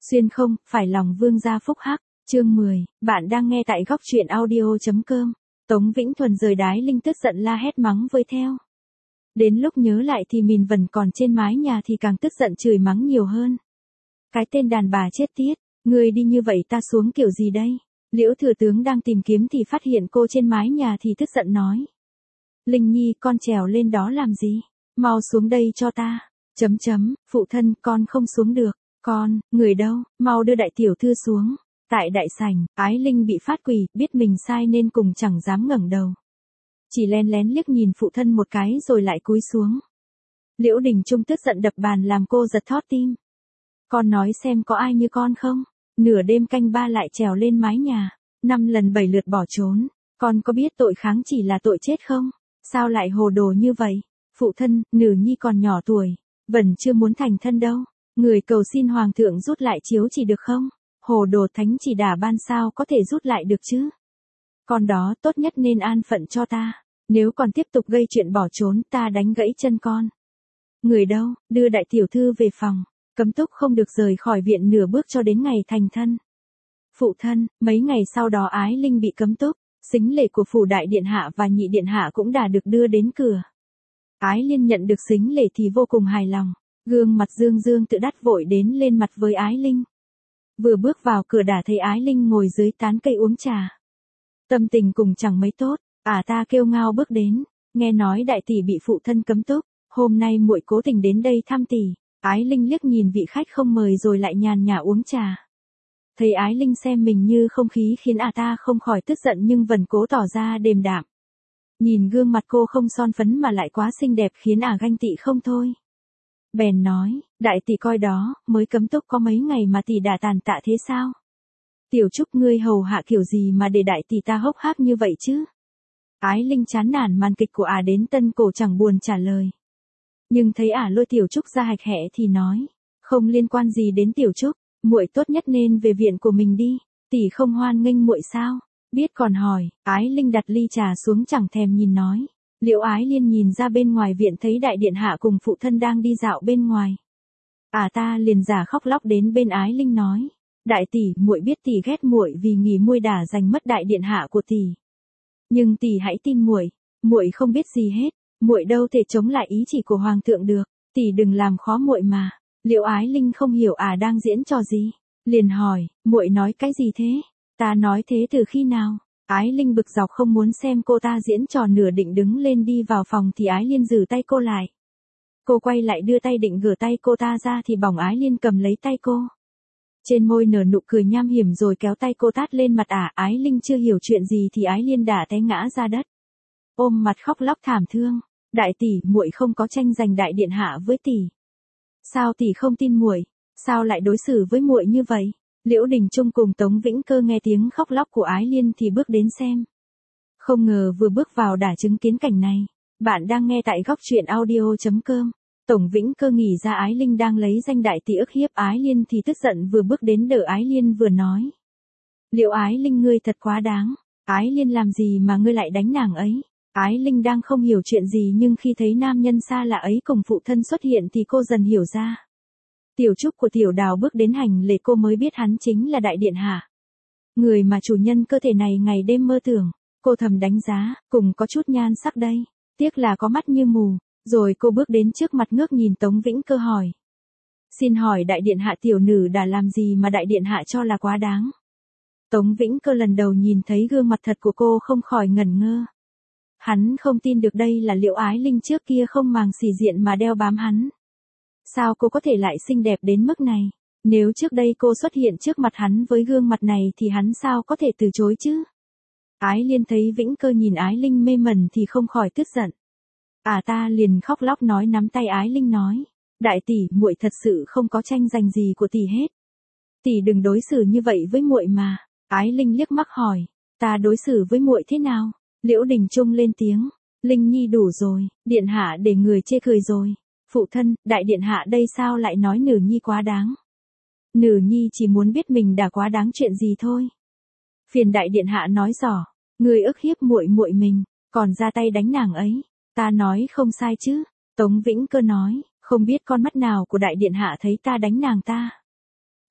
Xuyên không, phải lòng vương gia phúc hắc, chương 10, bạn đang nghe tại góc truyện audio.com. Tống Vĩnh Thuần rời Đái Linh tức giận la hét mắng với theo. Đến lúc nhớ lại thì mình vẫn còn trên mái nhà thì càng tức giận chửi mắng nhiều hơn. Cái tên đàn bà chết tiết, ngươi đi như vậy ta xuống kiểu gì đây? Liễu thừa tướng đang tìm kiếm thì phát hiện cô trên mái nhà thì tức giận nói. Linh Nhi, con trèo lên đó làm gì? Mau xuống đây cho ta. Phụ thân, con không xuống được. Con, người đâu, mau đưa đại tiểu thư xuống. Tại đại sảnh, Ái Linh bị phát quỳ, biết mình sai nên cùng chẳng dám ngẩng đầu. Chỉ lén lén liếc nhìn phụ thân một cái rồi lại cúi xuống. Liễu Đình Trung tức giận đập bàn làm cô giật thót tim. Con nói xem có ai như con không? Nửa đêm canh ba lại trèo lên mái nhà, 5 lần 7 lượt bỏ trốn. Con có biết tội kháng chỉ là tội chết không? Sao lại hồ đồ như vậy? Phụ thân, nữ nhi còn nhỏ tuổi, vẫn chưa muốn thành thân đâu. Người cầu xin hoàng thượng rút lại chiếu chỉ được không? Hồ đồ, thánh chỉ đả ban sao có thể rút lại được chứ? Con đó tốt nhất nên an phận cho ta. Nếu còn tiếp tục gây chuyện bỏ trốn ta đánh gãy chân con. Người đâu, đưa đại tiểu thư về phòng. Cấm túc không được rời khỏi viện nửa bước cho đến ngày thành thân. Phụ thân, mấy ngày sau đó Ái Linh bị cấm túc. Sính lễ của phủ đại điện hạ và nhị điện hạ cũng đã được đưa đến cửa. Ái Liên nhận được sính lễ thì vô cùng hài lòng. Gương mặt dương dương tự đắt vội đến lên mặt với Ái Linh. Vừa bước vào cửa đã thấy Ái Linh ngồi dưới tán cây uống trà. Tâm tình cùng chẳng mấy tốt, ta kêu ngao bước đến, nghe nói đại tỷ bị phụ thân cấm túc, hôm nay muội cố tình đến đây thăm tỷ. Ái Linh liếc nhìn vị khách không mời rồi lại nhàn nhã uống trà. Thấy Ái Linh xem mình như không khí khiến ta không khỏi tức giận nhưng vẫn cố tỏ ra điềm đạm. Nhìn gương mặt cô không son phấn mà lại quá xinh đẹp khiến ganh tị không thôi. Bèn nói, đại tỷ coi đó, mới cấm túc có mấy ngày mà tỷ đã tàn tạ thế sao? Tiểu Trúc ngươi hầu hạ kiểu gì mà để đại tỷ ta hốc hác như vậy chứ? Ái Linh chán nản màn kịch của đến tân cổ chẳng buồn trả lời. Nhưng thấy lôi Tiểu Trúc ra hạch hẹ thì nói, không liên quan gì đến Tiểu Trúc, muội tốt nhất nên về viện của mình đi, tỷ không hoan nghênh muội sao? Biết còn hỏi, Ái Linh đặt ly trà xuống chẳng thèm nhìn nói. Liễu Ái Liên nhìn ra bên ngoài viện thấy đại điện hạ cùng phụ thân đang đi dạo bên ngoài. Ta liền giả khóc lóc đến bên Ái Linh nói, đại tỷ, muội biết tỷ ghét muội vì nghỉ muội đã giành mất đại điện hạ của tỷ. Nhưng tỷ hãy tin muội, muội không biết gì hết, muội đâu thể chống lại ý chỉ của hoàng thượng được, tỷ đừng làm khó muội mà. Liễu Ái Linh không hiểu đang diễn trò gì, liền hỏi, muội nói cái gì thế? Ta nói thế từ khi nào? Ái Linh bực dọc không muốn xem cô ta diễn trò nửa định đứng lên đi vào phòng thì Ái Liên giữ tay cô lại. Cô quay lại đưa tay định gỡ tay cô ta ra thì bỏng Ái Liên cầm lấy tay cô. Trên môi nở nụ cười nham hiểm rồi kéo tay cô tát lên mặt Ái Linh chưa hiểu chuyện gì thì Ái Liên đã té ngã ra đất. Ôm mặt khóc lóc thảm thương, đại tỷ, muội không có tranh giành đại điện hạ với tỷ. Sao tỷ không tin muội? Sao lại đối xử với muội như vậy? Liễu Đình Trung cùng Tống Vĩnh Cơ nghe tiếng khóc lóc của Ái Liên thì bước đến xem. Không ngờ vừa bước vào đã chứng kiến cảnh này. Bạn đang nghe tại góc truyện audio.com. Tổng Vĩnh Cơ nghĩ ra Ái Linh đang lấy danh đại tỷ ức hiếp Ái Liên thì tức giận vừa bước đến đỡ Ái Liên vừa nói. Liệu Ái Linh ngươi thật quá đáng. Ái Liên làm gì mà ngươi lại đánh nàng ấy? Ái Linh đang không hiểu chuyện gì nhưng khi thấy nam nhân xa lạ ấy cùng phụ thân xuất hiện thì cô dần hiểu ra. Tiểu Trúc của Tiểu Đào bước đến hành lễ cô mới biết hắn chính là đại điện hạ. Người mà chủ nhân cơ thể này ngày đêm mơ tưởng, cô thầm đánh giá, cùng có chút nhan sắc đây, tiếc là có mắt như mù, rồi cô bước đến trước mặt ngước nhìn Tống Vĩnh Cơ hỏi. Xin hỏi đại điện hạ tiểu nữ đã làm gì mà đại điện hạ cho là quá đáng? Tống Vĩnh Cơ lần đầu nhìn thấy gương mặt thật của cô không khỏi ngẩn ngơ. Hắn không tin được đây là Liễu Ái Linh trước kia không màng xỉ diện mà đeo bám hắn. Sao cô có thể lại xinh đẹp đến mức này? Nếu trước đây cô xuất hiện trước mặt hắn với gương mặt này thì hắn sao có thể từ chối chứ? Ái Liên thấy Vĩnh Cơ nhìn Ái Linh mê mẩn thì không khỏi tức giận. Ta liền khóc lóc nói nắm tay Ái Linh nói, đại tỷ, muội thật sự không có tranh giành gì của tỷ hết. Tỷ đừng đối xử như vậy với muội mà. Ái Linh liếc mắt hỏi, ta đối xử với muội thế nào? Liễu Đình Trung lên tiếng, Linh Nhi đủ rồi, điện hạ để người chê cười rồi. Phụ thân, đại điện hạ đây sao lại nói nữ nhi quá đáng? Nữ nhi chỉ muốn biết mình đã quá đáng chuyện gì thôi. Phiền đại điện hạ nói rõ, người ức hiếp muội muội mình, còn ra tay đánh nàng ấy. Ta nói không sai chứ? Tống Vĩnh Cơ nói, không biết con mắt nào của đại điện hạ thấy ta đánh nàng ta.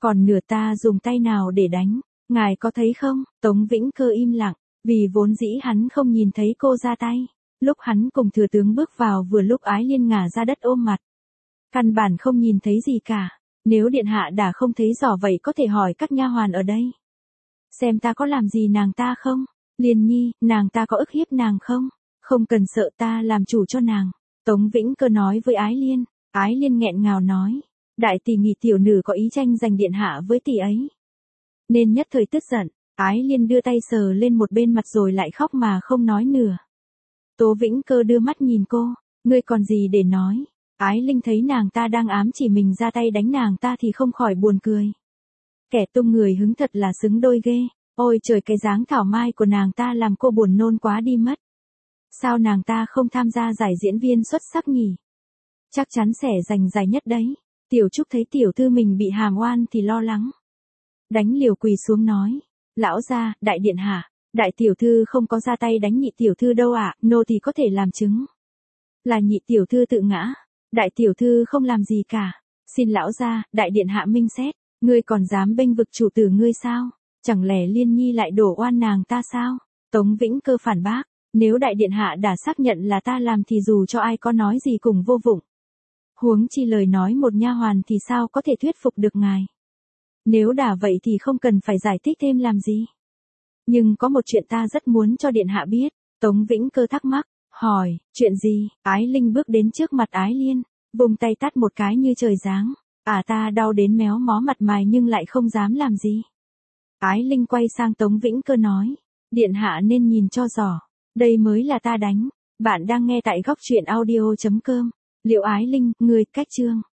Còn nửa ta dùng tay nào để đánh, ngài có thấy không? Tống Vĩnh Cơ im lặng, vì vốn dĩ hắn không nhìn thấy cô ra tay. Lúc hắn cùng thừa tướng bước vào vừa lúc Ái Liên ngả ra đất ôm mặt. Căn bản không nhìn thấy gì cả. Nếu điện hạ đã không thấy rõ vậy có thể hỏi các nha hoàn ở đây. Xem ta có làm gì nàng ta không? Liên Nhi, nàng ta có ức hiếp nàng không? Không cần sợ, ta làm chủ cho nàng. Tống Vĩnh Cơ nói với Ái Liên. Ái Liên nghẹn ngào nói. Đại tỷ nghĩ tiểu nữ có ý tranh giành điện hạ với tỷ ấy. Nên nhất thời tức giận, Ái Liên đưa tay sờ lên một bên mặt rồi lại khóc mà không nói nửa. Tố Vĩnh Cơ đưa mắt nhìn cô, ngươi còn gì để nói? Ái Linh thấy nàng ta đang ám chỉ mình ra tay đánh nàng ta thì không khỏi buồn cười. Kẻ tung người hứng thật là xứng đôi ghê. Ôi trời, cái dáng thảo mai của nàng ta làm cô buồn nôn quá đi mất. Sao nàng ta không tham gia giải diễn viên xuất sắc nhỉ? Chắc chắn sẽ giành giải nhất đấy. Tiểu Trúc thấy tiểu thư mình bị hàm oan thì lo lắng. Đánh liều quỳ xuống nói. Lão gia, đại điện hạ, đại tiểu thư không có ra tay đánh nhị tiểu thư đâu ạ, nô thì có thể làm chứng. Là nhị tiểu thư tự ngã, đại tiểu thư không làm gì cả. Xin lão gia, đại điện hạ minh xét, ngươi còn dám bênh vực chủ tử ngươi sao? Chẳng lẽ Liên Nhi lại đổ oan nàng ta sao? Tống Vĩnh Cơ phản bác, nếu đại điện hạ đã xác nhận là ta làm thì dù cho ai có nói gì cũng vô dụng. Huống chi lời nói một nha hoàn thì sao có thể thuyết phục được ngài. Nếu đã vậy thì không cần phải giải thích thêm làm gì. Nhưng có một chuyện ta rất muốn cho điện hạ biết. Tống Vĩnh Cơ thắc mắc, hỏi, chuyện gì? Ái Linh bước đến trước mặt Ái Liên, vùng tay tát một cái như trời giáng. Ta đau đến méo mó mặt mày nhưng lại không dám làm gì. Ái Linh quay sang Tống Vĩnh Cơ nói, điện hạ nên nhìn cho rõ, đây mới là ta đánh. Bạn đang nghe tại góc truyện audio.com. Liệu Ái Linh, người cách chương.